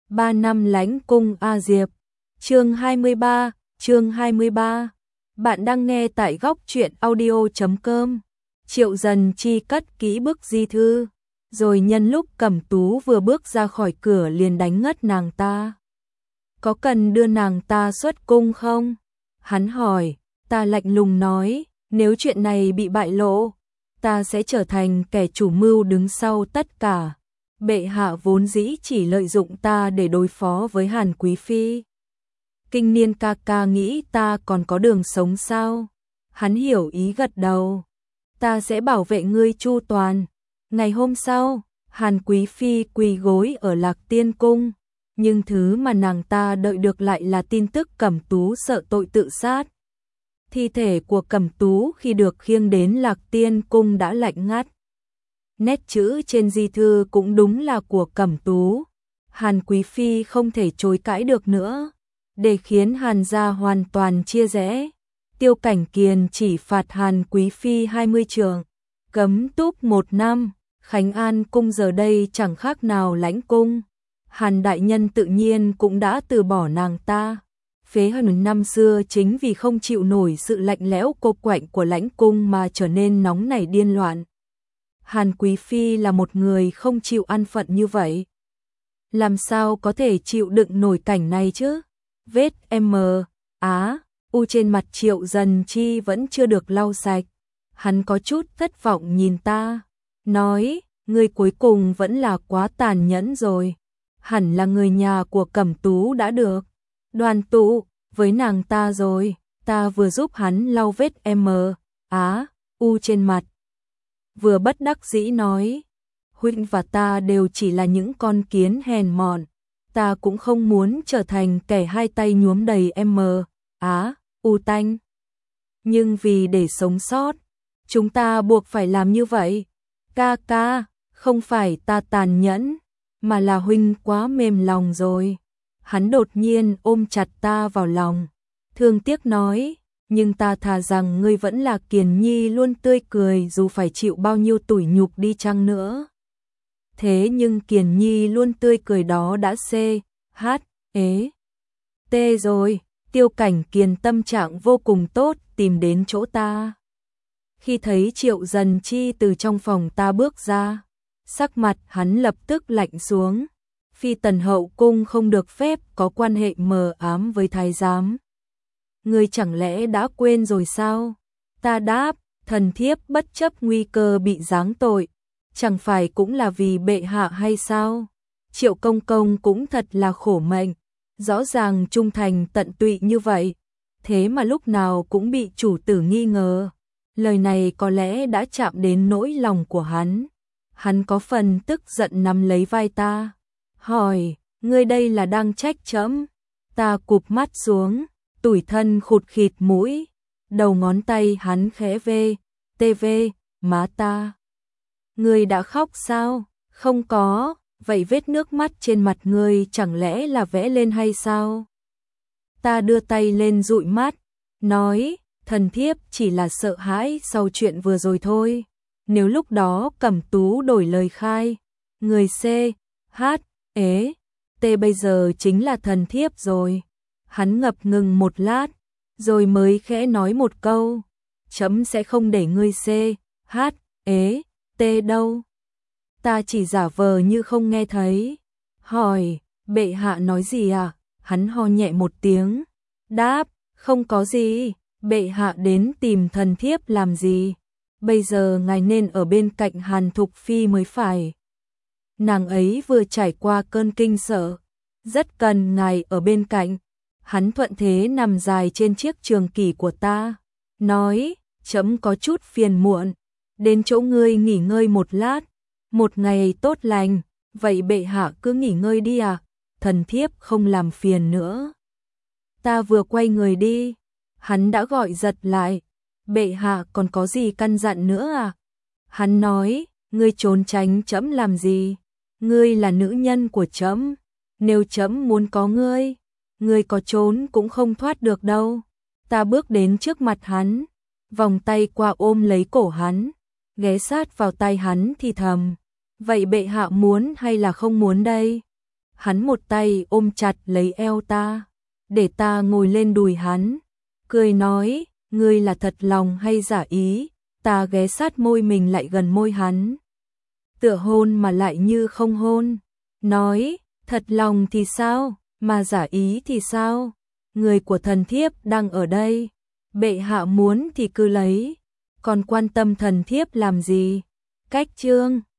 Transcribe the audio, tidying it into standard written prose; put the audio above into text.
3 năm lãnh cung A Diệp. Chương 23. Bạn đang nghe tại góc truyện audio.com. Triệu Dần Chi cất kỹ bức di thư, rồi nhân lúc Cẩm Tú vừa bước ra khỏi cửa liền đánh ngất nàng ta. Có cần đưa nàng ta xuất cung không? Hắn hỏi. Ta lạnh lùng nói, nếu chuyện này bị bại lộ, ta sẽ trở thành kẻ chủ mưu đứng sau tất cả. Bệ hạ vốn dĩ chỉ lợi dụng ta để đối phó với Hàn Quý Phi. Kinh Niên ca ca nghĩ ta còn có đường sống sao? Hắn hiểu ý gật đầu. Ta sẽ bảo vệ ngươi chu toàn. Ngày hôm sau, Hàn Quý Phi quỳ gối ở Lạc Tiên Cung, nhưng thứ mà nàng ta đợi được lại là tin tức Cẩm Tú sợ tội tự sát. Thi thể của Cẩm Tú khi được khiêng đến Lạc Tiên Cung đã lạnh ngắt. Nét chữ trên di thư cũng đúng là của Cẩm Tú. Hàn Quý Phi không thể chối cãi được nữa. Để khiến Hàn gia hoàn toàn chia rẽ, Tiêu Cảnh Kiền chỉ phạt Hàn Quý Phi 20 trượng, cấm túc 1 năm. Khánh An Cung giờ đây chẳng khác nào lãnh cung. Hàn đại nhân tự nhiên cũng đã từ bỏ nàng ta. Phế Hân năm xưa chính vì không chịu nổi sự lạnh lẽo cô quạnh của lãnh cung mà trở nên nóng nảy điên loạn. Hàn Quý Phi là một người không chịu an phận như vậy. Làm sao có thể chịu đựng nổi cảnh này chứ? Vết U trên mặt Triệu Dần Chi vẫn chưa được lau sạch. Hắn có chút thất vọng nhìn ta, nói, ngươi cuối cùng vẫn là quá tàn nhẫn rồi. Hẳn là người nhà của Cẩm Tú đã được đoàn tụ với nàng ta rồi. Ta vừa giúp hắn lau vết U trên mặt, vừa bất đắc dĩ nói, huynh và ta đều chỉ là những con kiến hèn mọn. Ta cũng không muốn trở thành kẻ hai tay nhuốm đầy U tanh. Nhưng vì để sống sót, chúng ta buộc phải làm như vậy. Ca ca, không phải ta tàn nhẫn, mà là huynh quá mềm lòng rồi. Hắn đột nhiên ôm chặt ta vào lòng, thương tiếc nói, nhưng ta thà rằng ngươi vẫn là Kiền Nhi luôn tươi cười dù phải chịu bao nhiêu tủi nhục đi chăng nữa. Thế nhưng Kiền Nhi luôn tươi cười đó đã rồi. Tiêu Cảnh Kiền tâm trạng vô cùng tốt tìm đến chỗ ta. Khi thấy Triệu Dần Chi từ trong phòng ta bước ra, sắc mặt hắn lập tức lạnh xuống. Phi tần hậu cung không được phép có quan hệ mờ ám với thái giám. Ngươi chẳng lẽ đã quên rồi sao? Ta đáp, thần thiếp bất chấp nguy cơ bị giáng tội, chẳng phải cũng là vì bệ hạ hay sao? Triệu công công cũng thật là khổ mệnh, rõ ràng trung thành tận tụy như vậy, thế mà lúc nào cũng bị chủ tử nghi ngờ. Lời này có lẽ đã chạm đến nỗi lòng của hắn. Hắn có phần tức giận nắm lấy vai ta, hỏi, ngươi đây là đang trách trẫm? Ta cụp mắt xuống, tủi thân khụt khịt mũi, đầu ngón tay hắn khẽ má ta. Ngươi đã khóc sao? Không có. Vậy vết nước mắt trên mặt ngươi chẳng lẽ là vẽ lên hay sao? Ta đưa tay lên dụi mắt, nói, thần thiếp chỉ là sợ hãi sau chuyện vừa rồi thôi. Nếu lúc đó Cẩm Tú đổi lời khai, người bây giờ chính là thần thiếp rồi. Hắn ngập ngừng một lát, rồi mới khẽ nói một câu, chấm sẽ không để ngươi đâu. Ta chỉ giả vờ như không nghe thấy, hỏi, bệ hạ nói gì à? Hắn ho nhẹ một tiếng, đáp, không có gì, bệ hạ đến tìm thần thiếp làm gì? Bây giờ ngài nên ở bên cạnh Hàn Thục Phi mới phải. Nàng ấy vừa trải qua cơn kinh sợ, rất cần ngài ở bên cạnh. Hắn thuận thế nằm dài trên chiếc trường kỷ của ta, nói, chấm có chút phiền muộn, đến chỗ ngươi nghỉ ngơi một lát. Một ngày tốt lành, vậy bệ hạ cứ nghỉ ngơi đi à? Thần thiếp không làm phiền nữa. Ta vừa quay người đi, hắn đã gọi giật lại, bệ hạ còn có gì căn dặn nữa à? Hắn nói, ngươi trốn tránh trẫm làm gì? Ngươi là nữ nhân của trẫm, nếu trẫm muốn có ngươi có trốn cũng không thoát được đâu. Ta bước đến trước mặt hắn, vòng tay qua ôm lấy cổ hắn, ghé sát vào tai hắn thì thầm, vậy bệ hạ muốn hay là không muốn đây? hắn một tay ôm chặt lấy eo ta, để ta ngồi lên đùi hắn, cười nói, ngươi là thật lòng hay giả ý? Ta ghé sát môi mình lại gần môi hắn, tựa hôn mà lại như không hôn, nói, thật lòng thì sao, mà giả ý thì sao? Người của thần thiếp đang ở đây, bệ hạ muốn thì cứ lấy, còn quan tâm thần thiếp làm gì? Cách chương